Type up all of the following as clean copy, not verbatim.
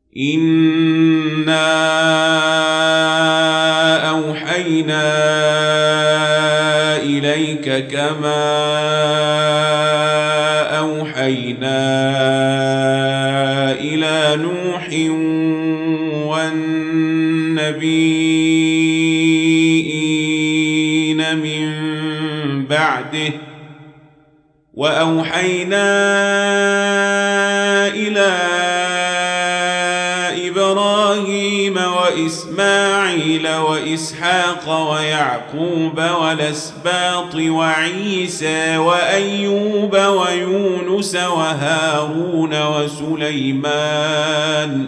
إنا أوحينا إليك كما أوحينا إلى نوح والنبيين من بعده وأوحينا إلى إبراهيم وإسماعيل وإسحاق ويعقوب والأسباط وعيسى وأيوب ويونس وهارون وسليمان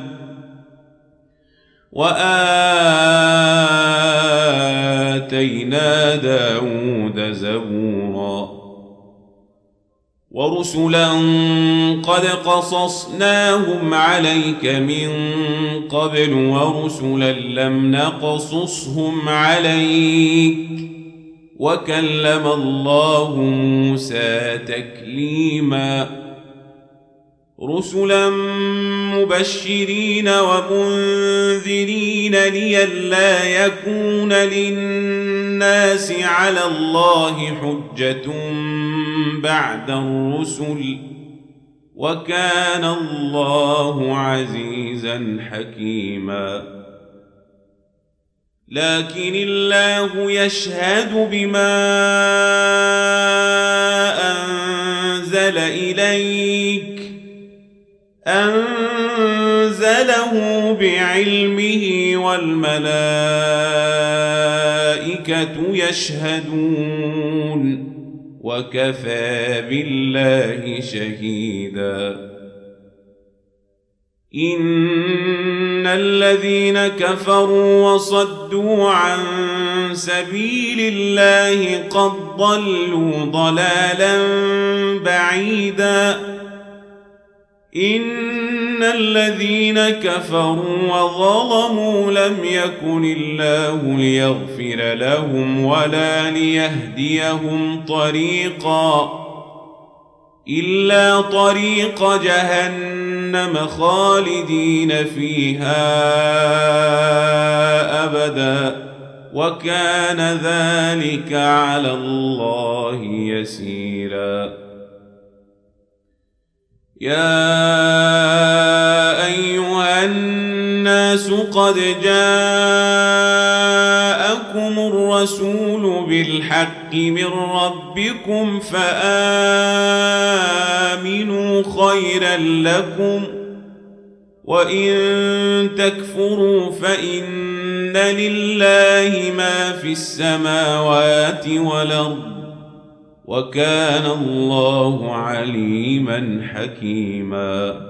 وآتينا داود زبورا ورسلا قد قصصناهم عليك من قبل ورسلا لم نقصصهم عليك وكلم الله موسى تكليما رسلا مبشرين ومنذرين لئلا يكون للناس على الله حجة بعد الرسل وكان الله عزيزا حكيما لكن الله يشهد بما أنزل إليك أنزله بعلمه والملائكة يشهدون وكفى بالله شهيدا إن الذين كفروا وصدوا عن سبيل الله قد ضلوا ضلالا بعيدا إن الذين كفروا وظلموا لم يكن الله ليغفر لهم ولا ليهديهم طريقا إلا طريق جهنم خالدين فيها أبدا وكان ذلك على الله يسيرا يا أيها الناس قد جاءكم الرسول بالحق من ربكم فآمنوا خيرا لكم وإن تكفروا فإن لله ما في السماوات والأرض وكان الله عليما حكيما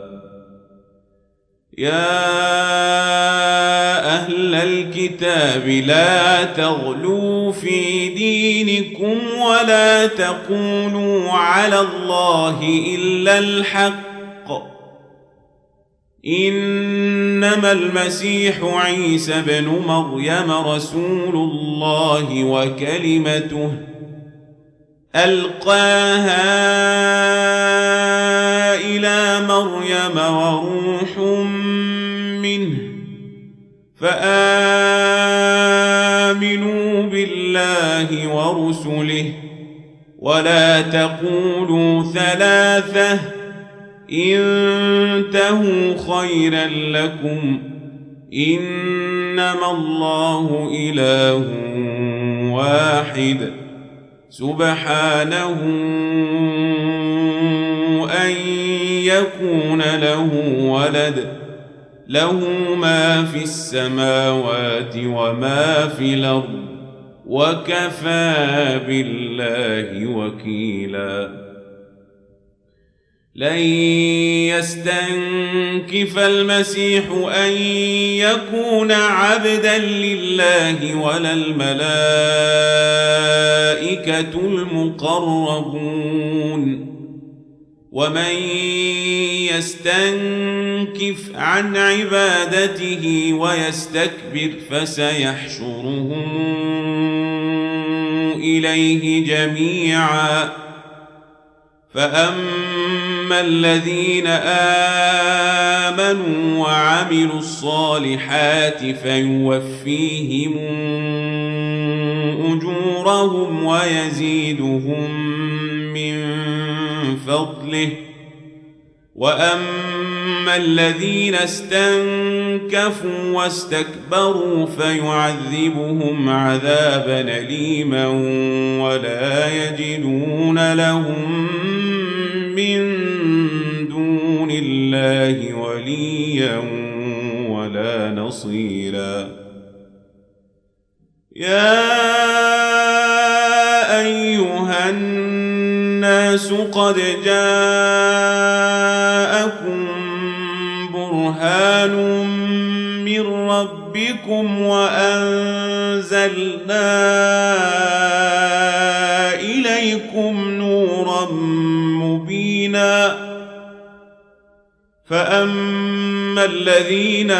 يا أهل الكتاب لا تغلوا في دينكم ولا تقولوا على الله إلا الحق إنما المسيح عيسى بن مريم رسول الله وكلمته ألقاها إلى مريم وروح منه فآمنوا بالله ورسله ولا تقولوا ثلاثة انتهوا خيرا لكم إنما الله إله واحد سبحانه أن يكون له ولد له ما في السماوات وما في الأرض وكفى بالله وكيلا لن يستنكف المسيح أن يكون عبدا لله ولا الملائكة المقربون ومن يستنكف عن عبادته ويستكبر فسيحشرهم إليه جميعا فأما الذين آمنوا وعملوا الصالحات فيوفيهم أجورهم ويزيدهم من فضله وأما الذين استنكفوا واستكبروا فيعذبهم عذابا أليما ولا يجدون لهم من دون الله وليا ولا نصيرا يا أيها الناس قد جاءكم برهان من ربكم وأنزلنا إليكم نورا مبينا فأما الذين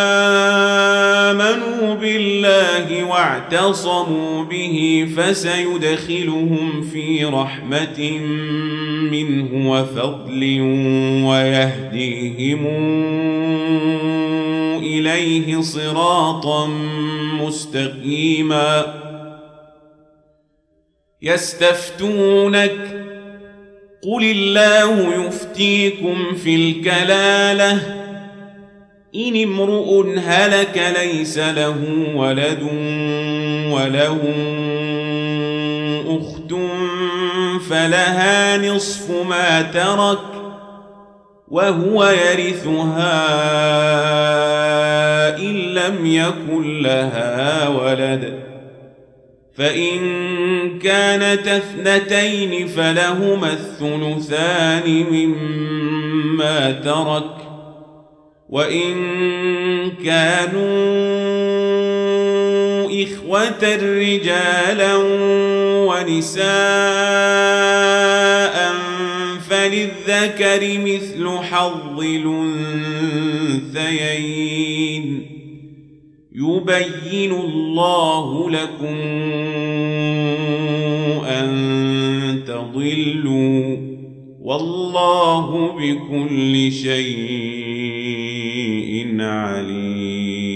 آمنوا بالله واعتصموا به فسيدخلهم في رحمة منه وفضل ويهديهم إليه صراطا مستقيما يستفتونك قل الله يفتيكم في الكلالة إن امرؤ هلك ليس له ولد وله أخت فلها نصف ما ترك وهو يرثها إن لم يكن لها ولد فإن كانت اثنتين فلهما الثلثان مما ترك وإن كانوا إخوة رجالا ونساء فللذكر مثل حظ الأنثيين يبين الله لكم أن تضلوا والله بكل شيء عليم